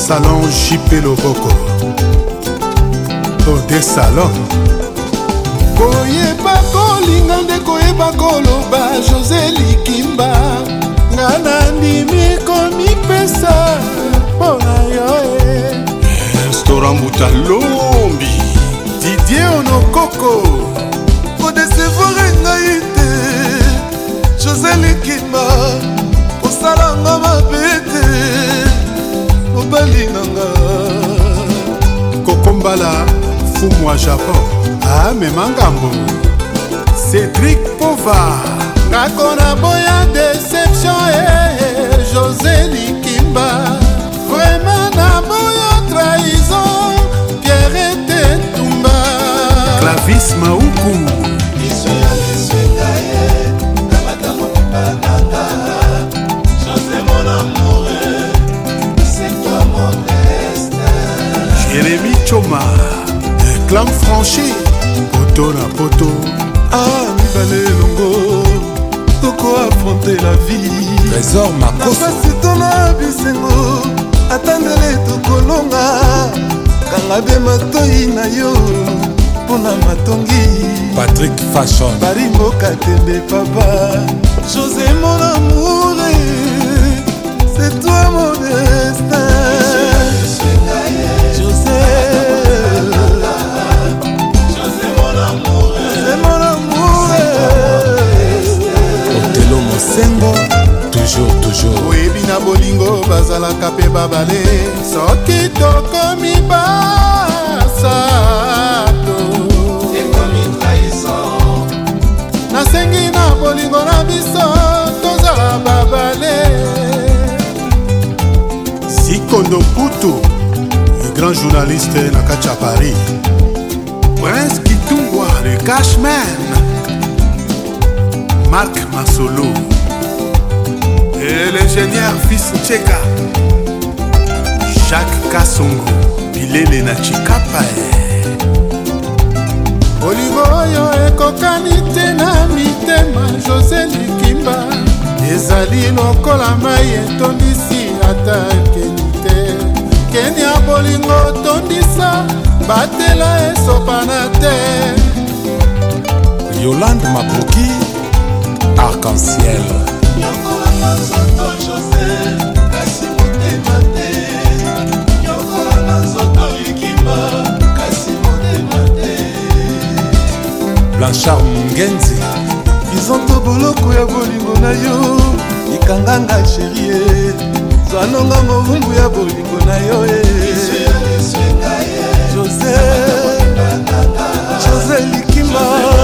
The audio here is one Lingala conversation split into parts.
salon JP Loboko Ode salon koyeba kolinga nde koyeba koloba José Likimba nga nandimi komipesa mpona yo Storambuta Lombi Didier Onokoko kodesevore ngai te José Likimba osalanga mabe te mobali nanga Kokombala fumu wa Japon amema ngambo Cédric Pova ngakona boya déception José Likimba vraiment na boya trahison Pierre Tetumba Clavis Mauku Jérémy Choma Clan franchi poto na poto mibale longo toko affronter la vie Trésor Makoso napasi tona bisengo atandele tokolonga kanga be matoi na yo mpona matongi Patrick Fashion barimboka tembe papa José mon amour c'est toi mon destin José Otelo Mosengo toujours oyebi na bolingo bazalaka mpe babale soki tokomi basato nasengi na bolingo na biso tozala babale Sikondo Putu le grand journaliste na kati ya Paris Prince Kitungwa le Cashman Marc Masolo et l'ingénieur Fils Tcheka Jacques Kassongo Bilele na Chikapa bolingo oyo ekokani te na mitema José Likimba ezali lokola mai etondisi ata ekeni te keni ya bolingo tondisa batela esopana te Yolande Makoki Arc-en-ciel Blanchard Mungenzi izonto boloko ya bolingo na yo ikanganga sherie zwanonga movumbu ya bolingo na yo José Likimba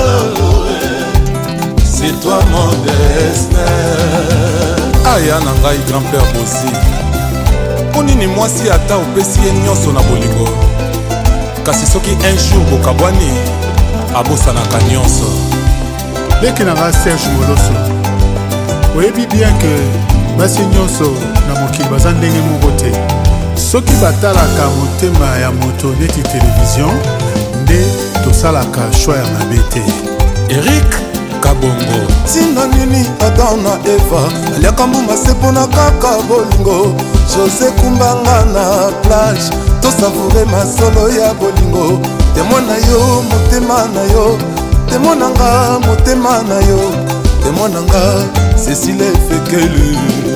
c'est toi mon destin aya na ngai grand-père Bozi ponini mwasi ata opesi ye nyonso na bolingo kasi soki un jour bokabwani abosanaka nyonso leki na nga Serge Moloso oyebi bien ke basi nyonso na mokili baza ndenge moko te soki batalaka motema ya moto neti télévision nde tosalaka shwa ya mabe te Eric Kabongo ntina nini Adam na Eva aliaka mbuma se mpona kaka bolingo José kumbanga na plage tosavoure masolo ya bolingo temona yo motema na yo temonanga motema na yo temonanga Cécile Fekele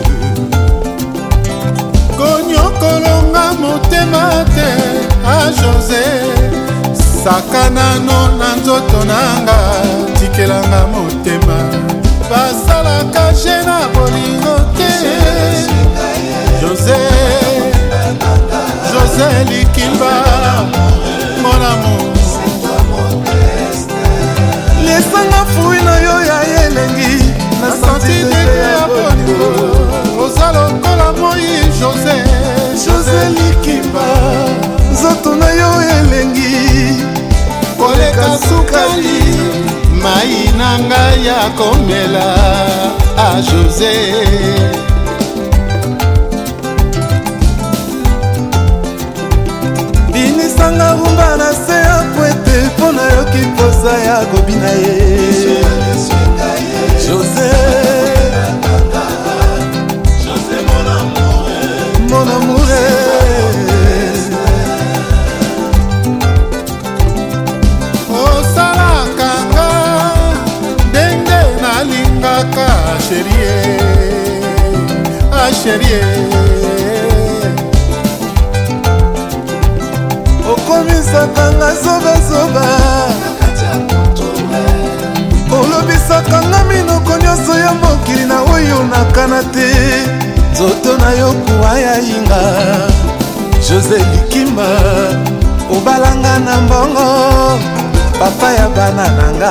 konyokolonga motema te a José sakanano na nzoto nanga tikelanga motema basalaka je na bolingo te José Likimba mon amour lesanga fui na yo ya elengi na santi deke ya bolingo oza lokola moi José Likimba nzoto na yo elengi koleka sukali mai na ngai ya komela a José binisanga rumba na se ya kwete mpo na yoki posa ya kobina ye José mon amour okomisaka nga zobazoba olobisaka nga minoko nyonso ya mokili na oyo nakana te nzoto na yo kuwa ya yinga José Likimba obalanga na mbongo papa ya bana nanga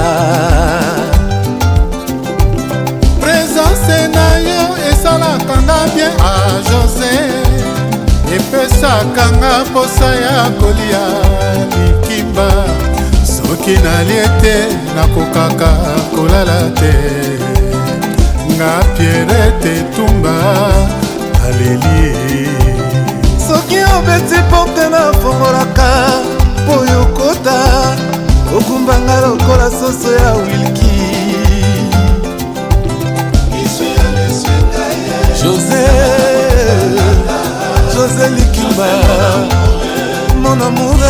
présence na yo esalaka nga bien a José epesaka nga posa ya kolia Likimba soki nalie te nakokaka kolala te nga Pierrette Tumba aleli soki obeti porte na fongolaka po yokota okumbanga lokola soso ya wilki José Likimba mon amour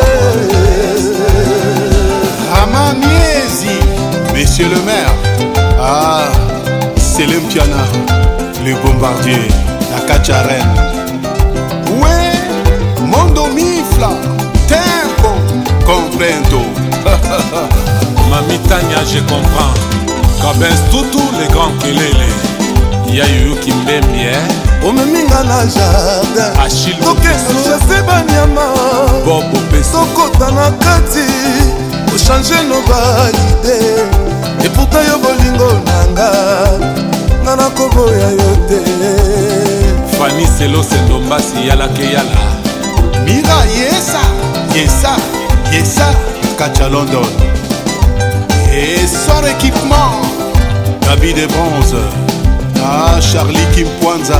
Amamiezi monsieur le maire ah Selim Piana le bombardier la Kacharène ouais Mondo Mifla tempo comprendo Mami Tania je comprends Kabens Tutu les grands kelele Yayu Kimbemie omeminga na jardin Achille tokesojase banyama Bobo Peso tokota na kati ochange no baide eputa yo bolingo nanga nga nakoboya yo te Fanny Selo Sendombasi yala ke yala Mira yesa yesa yesa Kacha London et son équipement Gabi de bronze ah Charlie Kimpwanza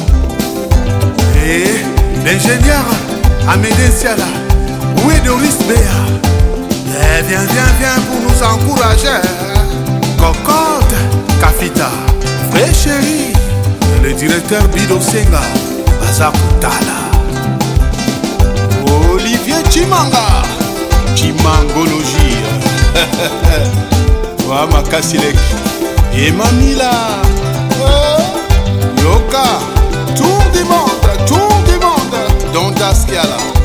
et l'ingénieur Amédée Siala où est Doris Béa viens pour nous encourager Cocotte Kafita vrai chéri le directeur Bido Senga Bazakutala Olivier Chimanga Chimangologie Wa Makasilek et Mamila Yoka Tour du monde Don Daskiala